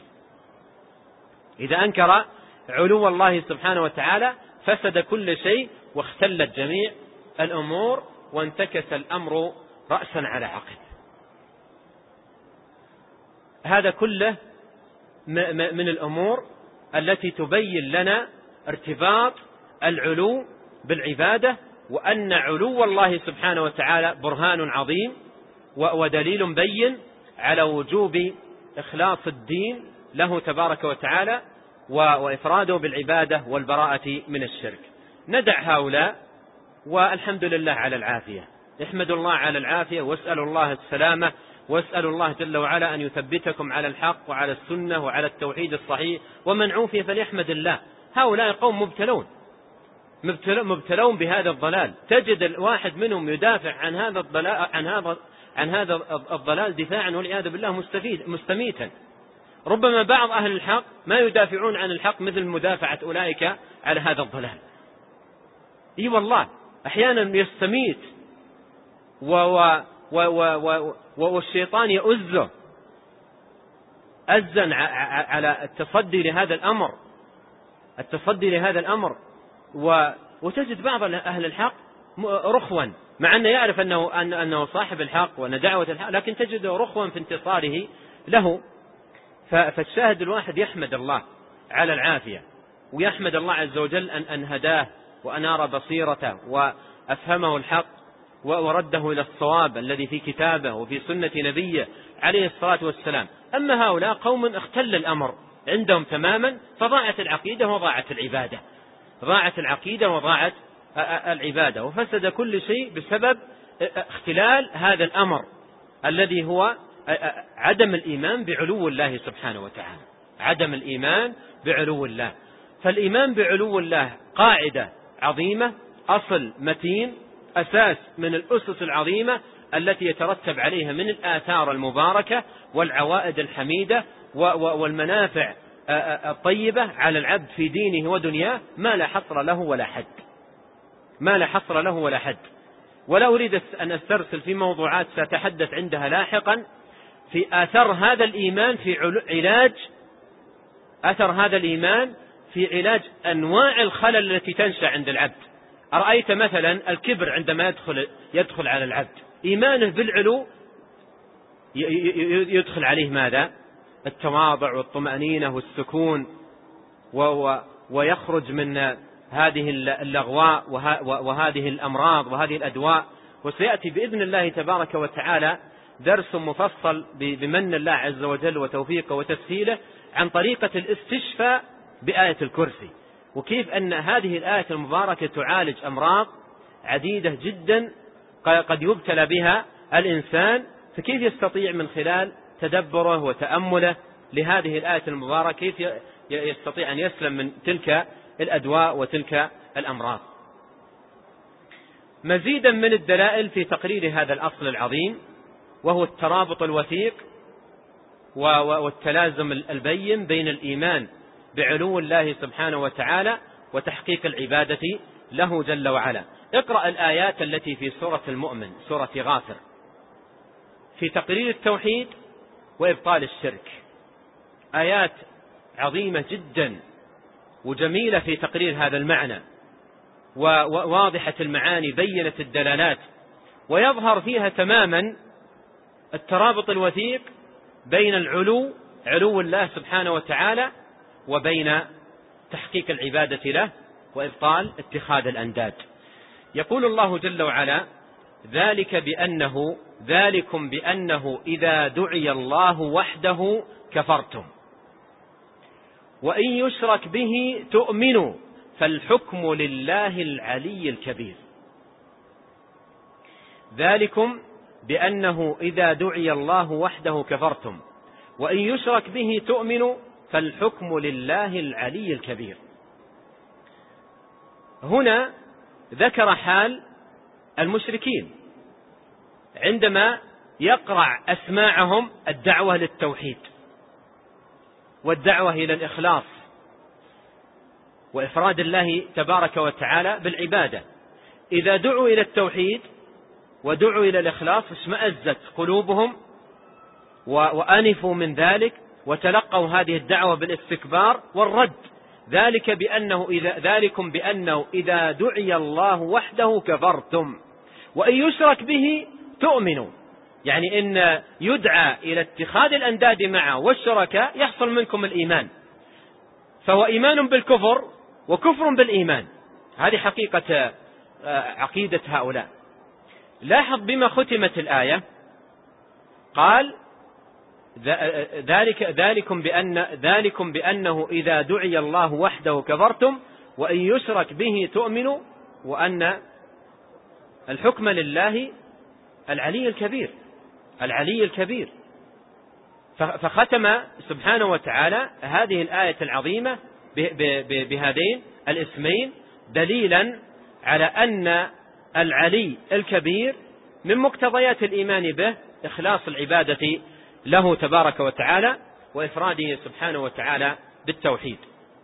إذا أنكر علو الله سبحانه وتعالى فسد كل شيء واختلت جميع الأمور وانتكس الأمر رأسا على عقب. هذا كله من الأمور التي تبين لنا ارتباط العلو بالعبادة، وأن علو الله سبحانه وتعالى برهان عظيم ودليل بين على وجوب إخلاص الدين له تبارك وتعالى وإفراده بالعبادة والبراءة من الشرك. ندع هؤلاء والحمد لله على العافية، احمد الله على العافية واسأل الله السلامة، واسأل الله جل وعلا أن يثبتكم على الحق وعلى السنة وعلى التوحيد الصحيح، ومن عوفي فليحمد الله. هؤلاء قوم مبتلون مبتلون بهذا الضلال، تجد الواحد منهم يدافع عن هذا الضلال عن هذا عن هذا الضلال دفاعا والعياذ بالله مستفيد مستميتا. ربما بعض أهل الحق ما يدافعون عن الحق مثل مدافعة أولئك على هذا الضلال. اي والله أحيانا يستميت و و و و والشيطان يؤزه أزا على التصدي لهذا الأمر التصدي لهذا الأمر و وتجد بعض أهل الحق رخوا، مع أنه يعرف أنه أنه صاحب الحق وأن دعوة الحق، لكن تجده رخوا في انتصاره له. فالشاهد الواحد يحمد الله على العافية، ويحمد الله عز وجل أن أن هداه وأنار بصيرته وأفهمه الحق ورده إلى الصواب الذي في كتابه وفي سنة نبيه عليه الصلاة والسلام. أما هؤلاء قوم اختل الأمر عندهم تماما، فضاعت العقيدة وضاعت العبادة، ضاعت العقيدة وضاعت العبادة، وفسد كل شيء بسبب اختلال هذا الأمر الذي هو عدم الإيمان بعلو الله سبحانه وتعالى، عدم الإيمان بعلو الله. فالإيمان بعلو الله قاعدة عظيمة، أصل متين، أساس من الأسس العظيمة التي يترتب عليها من الآثار المباركة والعوائد الحميدة والمنافع الطيبة على العبد في دينه ودنياه ما لا حصر له ولا حد، ما لا حصر له ولا حد. ولا أريد أن أسترسل في موضوعات سأتحدث عندها لاحقا في آثار هذا الإيمان في علاج أثر هذا الإيمان في علاج أنواع الخلل التي تنشأ عند العبد. أرأيت مثلا الكبر عندما يدخل يدخل على العبد، إيمانه بالعلو يدخل عليه ماذا؟ التواضع والطمأنينة والسكون، ويخرج من هذه اللغواء وهذه الأمراض وهذه الأدواء. وسيأتي بإذن الله تبارك وتعالى درس مفصل بمن الله عز وجل وتوفيقه وتسهيله عن طريقة الاستشفاء بآية الكرسي، وكيف أن هذه الآية المباركة تعالج أمراض عديدة جدا قد يبتلى بها الإنسان، فكيف يستطيع من خلال تدبره وتأمله لهذه الآية المباركة كيف يستطيع أن يسلم من تلك الأدواء وتلك الأمراض؟ مزيدا من الدلائل في تقرير هذا الأصل العظيم، وهو الترابط الوثيق والتلازم البين بين الإيمان بعلو الله سبحانه وتعالى وتحقيق العبادة له جل وعلا. اقرأ الآيات التي في سورة المؤمن، سورة غافر، في تقرير التوحيد وإبطال الشرك، آيات عظيمة جدا وجميلة في تقرير هذا المعنى، وواضحة المعاني بينة الدلالات، ويظهر فيها تماما الترابط الوثيق بين العلو علو الله سبحانه وتعالى وبين تحقيق العبادة له وإبطال اتخاذ الأنداد. يقول الله جل وعلا: ذلك بأنه ذلكم بأنه إذا دعي الله وحده كفرتم وإن يشرك به تؤمنوا فالحكم لله العلي الكبير. ذلكم بأنه إذا دعي الله وحده كفرتم وإن يشرك به تؤمنوا فالحكم لله العلي الكبير. هنا ذكر حال المشركين عندما يقرع أسماعهم الدعوة للتوحيد والدعوة إلى الإخلاص وإفراد الله تبارك وتعالى بالعبادة. إذا دعوا إلى التوحيد ودعوا إلى الإخلاص اشمأزت قلوبهم وأنفوا من ذلك وتلقوا هذه الدعوة بالاستكبار والرد. ذلك بأنه إذا ذلكم بأنه إذا دعي الله وحده كفرتم وإن يشرك به تؤمنوا، يعني إن يدعى إلى اتخاذ الأنداد معه والشركاء يحصل منكم الإيمان، فهو إيمان بالكفر وكفر بالإيمان. هذه حقيقة عقيدة هؤلاء. لاحظ بما ختمت الآية، قال ذلك ذلكم بأن ذلكم بأنه إذا دعي الله وحده كفرتم وإن يشرك به تؤمنوا وأن الحكم لله العلي الكبير العلي الكبير. فختم سبحانه وتعالى هذه الآية العظيمة بهذين الاسمين دليلا على أن العلي الكبير من مقتضيات الإيمان به إخلاص العبادة له تبارك وتعالى وإفراده سبحانه وتعالى بالتوحيد.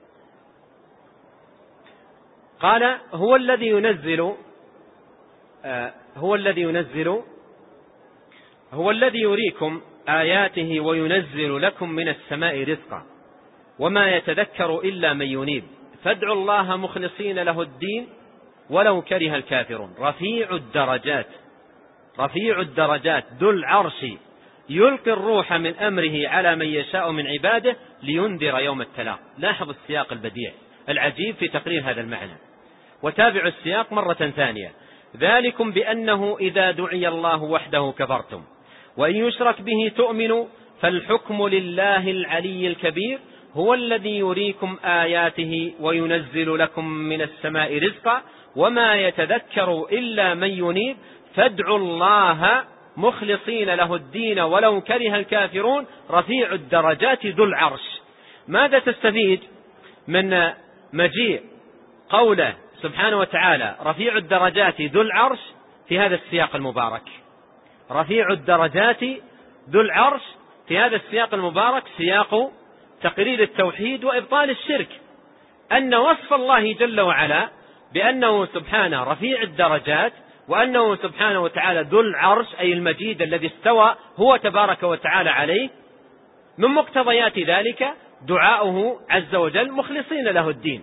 قال: هو الذي ينزل آه هو الذي ينزل هو الذي يريكم آياته وينزل لكم من السماء رزقا وما يتذكر إلا من ينيب فادعوا الله مخلصين له الدين ولو كره الكافرون. رفيع الدرجات رفيع الدرجات ذو العرش يلقي الروح من أمره على من يشاء من عباده لينذر يوم التلاق. لاحظ السياق البديع العجيب في تقرير هذا المعنى، وتابع السياق مرة ثانية. ذلكم بأنه إذا دعي الله وحده كفرتم وإن يشرك به تؤمنوا فالحكم لله العلي الكبير هو الذي يريكم آياته وينزل لكم من السماء رزقا وما يتذكر إلا من ينيب فادعوا الله مخلصين له الدين ولو كره الكافرون. رفيع الدرجات ذو العرش. ماذا تستفيد من مجيء قوله سبحانه وتعالى رفيع الدرجات ذو العرش في هذا السياق المبارك؟ رفيع الدرجات ذو العرش في هذا السياق المبارك سياق تقرير التوحيد وإبطال الشرك، أن وصف الله جل وعلا بأنه سبحانه رفيع الدرجات وأنه سبحانه وتعالى ذو العرش أي المجيد الذي استوى هو تبارك وتعالى عليه، من مقتضيات ذلك دعاؤه عز وجل مخلصين له الدين،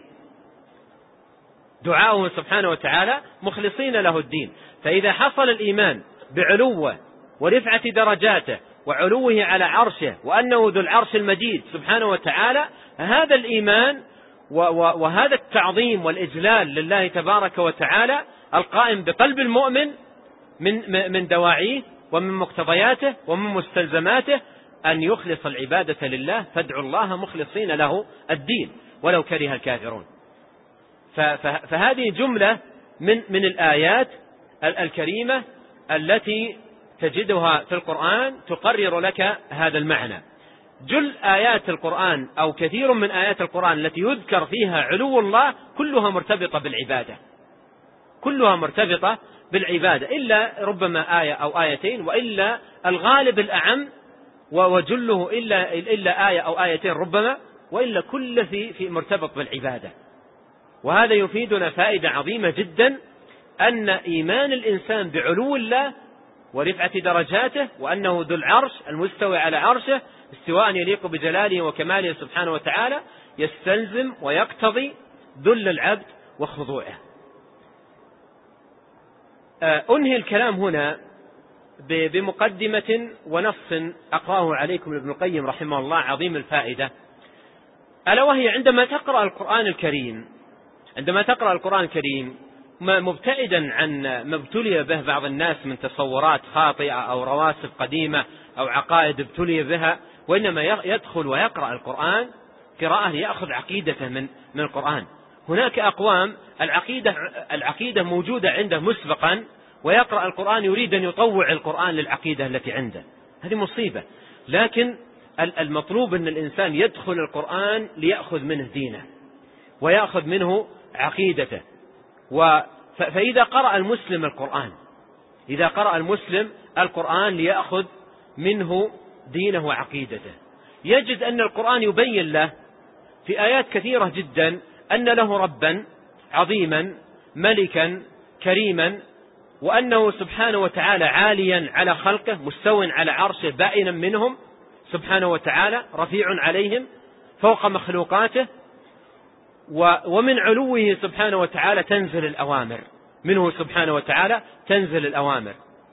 دعاؤه سبحانه وتعالى مخلصين له الدين. فإذا حصل الإيمان بعلوه ورفعة درجاته وعلوه على عرشه وأنه ذو العرش المجيد سبحانه وتعالى، هذا الإيمان وهذا التعظيم والإجلال لله تبارك وتعالى القائم بقلب المؤمن من من دواعيه ومن مقتضياته ومن مستلزماته أن يخلص العبادة لله فادعوا الله مخلصين له الدين ولو كره الكافرون. فهذه جملة من من الآيات الكريمة التي تجدها في القرآن تقرر لك هذا المعنى. جل آيات القرآن أو كثير من آيات القرآن التي يذكر فيها علو الله كلها مرتبطة بالعبادة، كلها مرتبطة بالعبادة، إلا ربما آية أو آيتين، وإلا الغالب الأعم وجله إلا, إلا آية أو آيتين ربما، وإلا كل في, في مرتبط بالعبادة. وهذا يفيدنا فائدة عظيمة جدا، أن إيمان الإنسان بعلو الله ورفعة درجاته، وأنه ذو العرش المستوى على عرشه استواء يليق بجلاله وكماله سبحانه وتعالى، يستلزم ويقتضي ذل العبد وخضوعه. أنهي الكلام هنا بمقدمة ونص أقرأه عليكم ابن القيم رحمه الله عظيم الفائدة، ألا وهي عندما تقرأ القرآن الكريم عندما تقرأ القرآن الكريم مبتعدا عن ما ابتلي به بعض الناس من تصورات خاطئة أو رواسب قديمة أو عقائد ابتلي بها، وإنما يدخل ويقرأ القرآن قراءة ليأخذ عقيدته من من القرآن. هناك أقوام العقيدة العقيدة موجودة عنده مسبقا، ويقرأ القرآن يريد أن يطوع القرآن للعقيدة التي عنده، هذه مصيبة. لكن المطلوب أن الإنسان يدخل القرآن ليأخذ منه دينه ويأخذ منه عقيدته. فإذا قرأ المسلم القرآن إذا قرأ المسلم القرآن ليأخذ منه دينه وعقيدته، يجد أن القرآن يبين له في آيات كثيرة جدا أن له ربا عظيما ملكا كريما، وأنه سبحانه وتعالى عاليا على خلقه مستو على عرشه بائنا منهم سبحانه وتعالى رفيع عليهم فوق مخلوقاته، ومن علوه سبحانه وتعالى تنزل الأوامر منه سبحانه وتعالى تنزل الأوامر،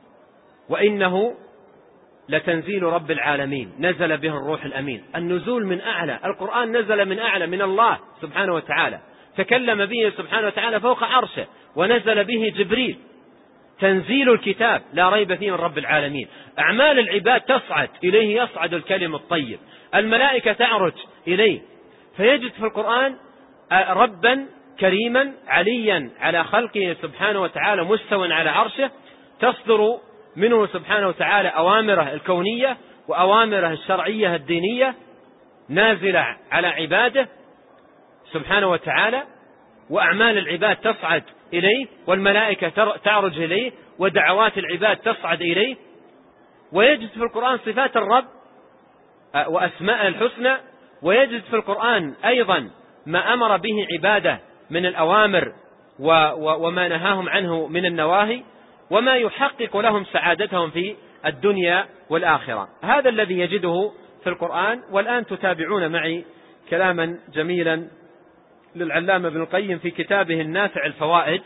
وإنه لتنزيل رب العالمين نزل به الروح الأمين. النزول من أعلى، القرآن نزل من أعلى من الله سبحانه وتعالى، تكلم به سبحانه وتعالى فوق عرشه ونزل به جبريل. تنزيل الكتاب لا ريب فيه من رب العالمين. أعمال العباد تصعد إليه، يصعد الكلم الطيب، الملائكة تعرج إليه، فيجد في القرآن ربا كريما عليا على خلقه سبحانه وتعالى مستوى على عرشه، تصدر منه سبحانه وتعالى أوامره الكونية وأوامره الشرعية الدينية نازلة على عباده سبحانه وتعالى، وأعمال العباد تصعد إليه، والملائكة تعرج إليه، ودعوات العباد تصعد إليه. ويجد في القرآن صفات الرب وأسماء الحسنى، ويجد في القرآن أيضا ما أمر به عباده من الأوامر وما نهاهم عنه من النواهي، وما يحقق لهم سعادتهم في الدنيا والآخرة. هذا الذي يجده في القرآن. والآن تتابعون معي كلاما جميلا للعلامة ابن القيم في كتابه النافع الفوائد،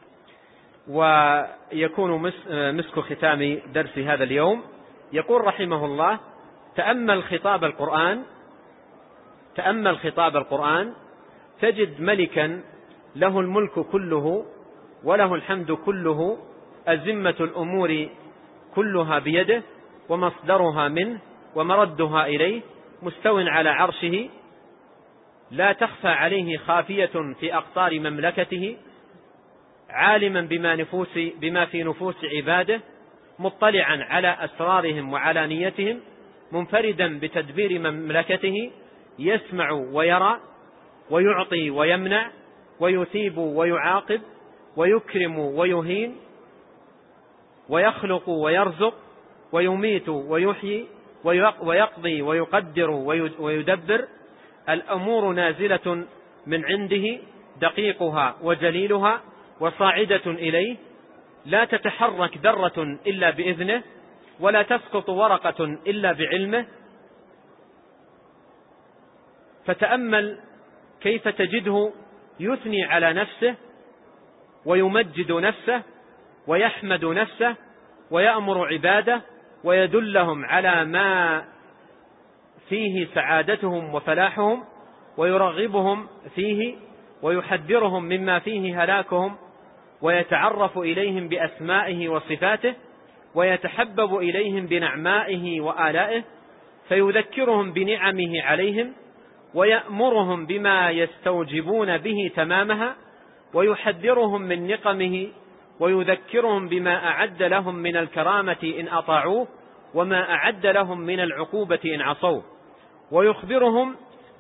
ويكون مسك ختام درس هذا اليوم. يقول رحمه الله: تأمل خطاب القرآن تأمل خطاب القرآن تجد ملكا له الملك كله وله الحمد كله، أزمة الأمور كلها بيده ومصدرها منه ومردها إليه، مستو على عرشه لا تخفى عليه خافية في أقطار مملكته، عالما بما, نفوس بما في نفوس عباده، مطلعا على أسرارهم وعلانيتهم، منفردا بتدبير مملكته، يسمع ويرى ويعطي ويمنع ويثيب ويعاقب ويكرم ويهين ويخلق ويرزق ويميت ويحيي ويقضي ويقدر ويدبر. الأمور نازلة من عنده دقيقها وجليلها وصاعدة إليه، لا تتحرك ذرة إلا بإذنه ولا تسقط ورقة إلا بعلمه. فتأمل كيف تجده يثني على نفسه ويمجد نفسه ويحمد نفسه ويأمر عباده ويدلهم على ما فيه سعادتهم وفلاحهم، ويرغبهم فيه ويحذرهم مما فيه هلاكهم، ويتعرف إليهم بأسمائه وصفاته، ويتحبب إليهم بنعمائه وآلائه، فيذكرهم بنعمه عليهم ويأمرهم بما يستوجبون به تمامها، ويحذرهم من نقمه ويذكرهم بما أعد لهم من الكرامة إن أطاعوه وما أعد لهم من العقوبة إن عصوه، ويخبرهم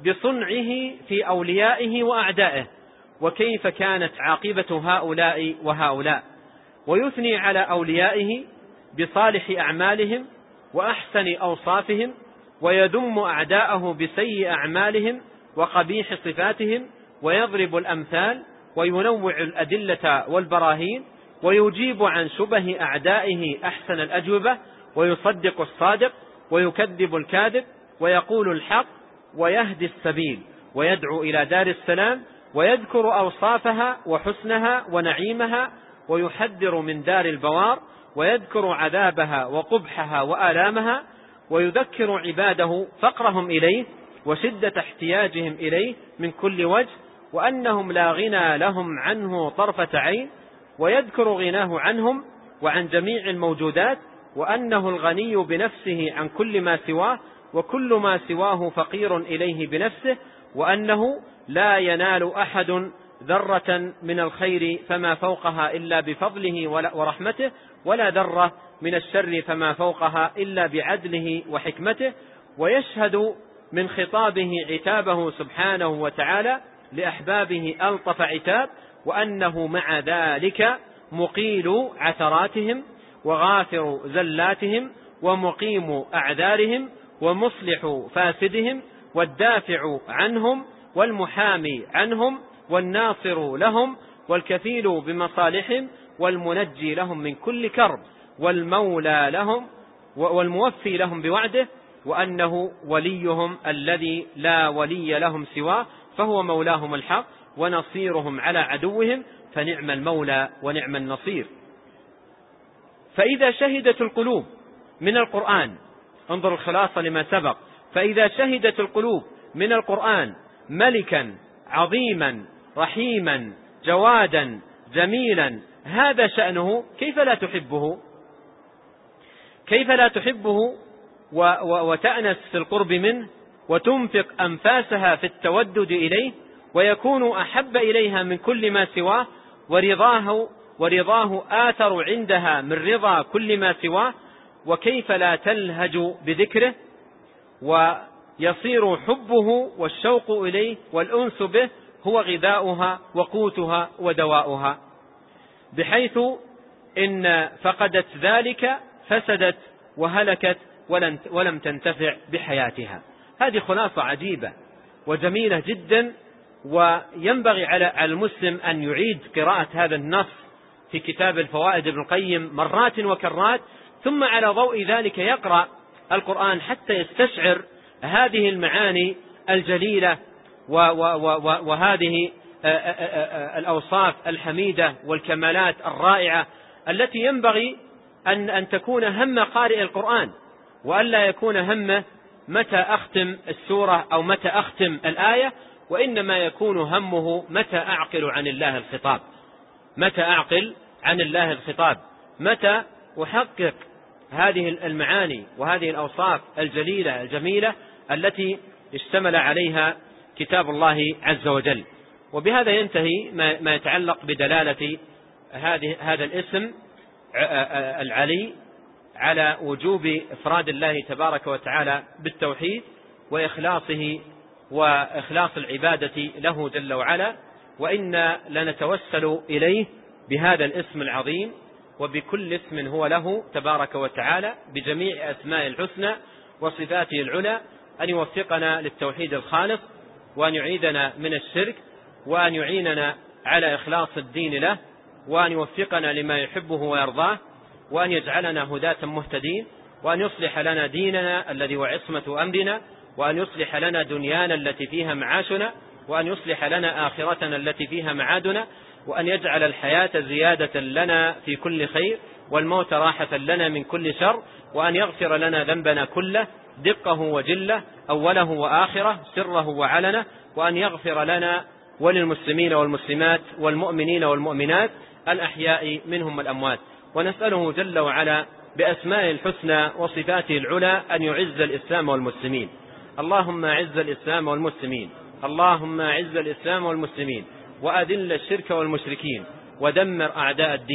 بصنعه في أوليائه وأعدائه وكيف كانت عاقبة هؤلاء وهؤلاء، ويثني على أوليائه بصالح أعمالهم وأحسن أوصافهم، ويذم أعداءه بسيء أعمالهم وقبيح صفاتهم، ويضرب الأمثال وينوع الأدلة والبراهين، ويجيب عن شبه أعدائه أحسن الأجوبة، ويصدق الصادق ويكذب الكاذب، ويقول الحق ويهدي السبيل، ويدعو إلى دار السلام، ويذكر أوصافها وحسنها ونعيمها، ويحذر من دار البوار، ويذكر عذابها وقبحها وآلامها، ويذكر عباده فقرهم إليه وشدة احتياجهم إليه من كل وجه، وأنهم لا غنى لهم عنه طرفة عين، ويذكر غناه عنهم وعن جميع الموجودات، وأنه الغني بنفسه عن كل ما سواه، وكل ما سواه فقير إليه بنفسه، وأنه لا ينال أحد ذرة من الخير فما فوقها إلا بفضله ورحمته، ولا ذرة من الشر فما فوقها إلا بعدله وحكمته، ويشهد من خطابه عتابه سبحانه وتعالى لأحبابه ألطف عتاب، وأنه مع ذلك مقيل عثراتهم وغافر زلاتهم ومقيم أعذارهم ومصلح فاسدهم والدافع عنهم والمحامي عنهم والناصر لهم والكفيل بمصالحهم والمنجي لهم من كل كرب والمولى لهم والموفي لهم بوعده، وأنه وليهم الذي لا ولي لهم سواه، فهو مولاهم الحق ونصيرهم على عدوهم، فنعم المولى ونعم النصير. فإذا شهدت القلوب من القرآن، انظر الخلاصة لما سبق، فإذا شهدت القلوب من القرآن ملكا عظيما رحيما جوادا جميلا هذا شأنه، كيف لا تحبه؟ كيف لا تحبه وتأنس في القرب منه وتنفق أنفاسها في التودد إليه، ويكون أحب إليها من كل ما سواه، ورضاه, ورضاه آثر عندها من رضا كل ما سواه، وكيف لا تلهج بذكره ويصير حبه والشوق إليه والأنس به هو غذاؤها وقوتها ودواؤها، بحيث إن فقدت ذلك فسدت وهلكت ولم تنتفع بحياتها. هذه خلاصة عجيبة وجميلة جدا، وينبغي على المسلم أن يعيد قراءة هذا النص في كتاب الفوائد ابن القيم مرات وكرات، ثم على ضوء ذلك يقرأ القرآن حتى يستشعر هذه المعاني الجليلة وهذه الأوصاف الحميدة والكمالات الرائعة التي ينبغي أن أن تكون هم قارئ القرآن، وألا يكون همه متى أختم السورة أو متى أختم الآية، وإنما يكون همه متى أعقل عن الله الخطاب، متى أعقل عن الله الخطاب، متى أحقق هذه المعاني وهذه الأوصاف الجليلة الجميلة التي اشتمل عليها كتاب الله عز وجل. وبهذا ينتهي ما يتعلق بدلالة هذه هذا الاسم العلي على وجوب إفراد الله تبارك وتعالى بالتوحيد وإخلاصه وإخلاص العبادة له جل وعلا، وإنا لنتوسل إليه بهذا الاسم العظيم وبكل اسم هو له تبارك وتعالى بجميع أسماء الحسنى وصفاته العلى، أن يوفقنا للتوحيد الخالص، وأن يعيدنا من الشرك، وأن يعيننا على إخلاص الدين له، وأن يوفقنا لما يحبه ويرضاه، وأن يجعلنا هداة مهتدين، وأن يصلح لنا ديننا الذي هو عصمة أمرنا، وأن يصلح لنا دنيانا التي فيها معاشنا، وأن يصلح لنا آخرتنا التي فيها معادنا، وأن يجعل الحياة زيادة لنا في كل خير والموت راحة لنا من كل شر، وأن يغفر لنا ذنبنا كله دقه وجله أوله وآخره سره وعلنه، وأن يغفر لنا وللمسلمين والمسلمات والمؤمنين والمؤمنات الأحياء منهم والأموات. ونسأله جل وعلا بأسماء الحسنى وصفاته العلى أن يعز الإسلام والمسلمين. اللهم أعز الإسلام والمسلمين، اللهم أعز الإسلام والمسلمين، وأذل الشرك والمشركين، ودمر أعداء الدين،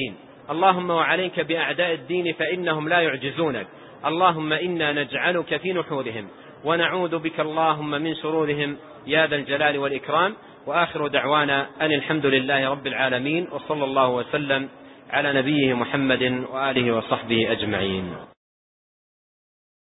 اللهم وعليك بأعداء الدين فإنهم لا يعجزونك. اللهم إنا نجعلك في نحورهم ونعوذ بك اللهم من شرورهم يا ذا الجلال والإكرام. وآخر دعوانا أن الحمد لله رب العالمين، وصلى الله وسلم على نبيه محمد وآله وصحبه أجمعين.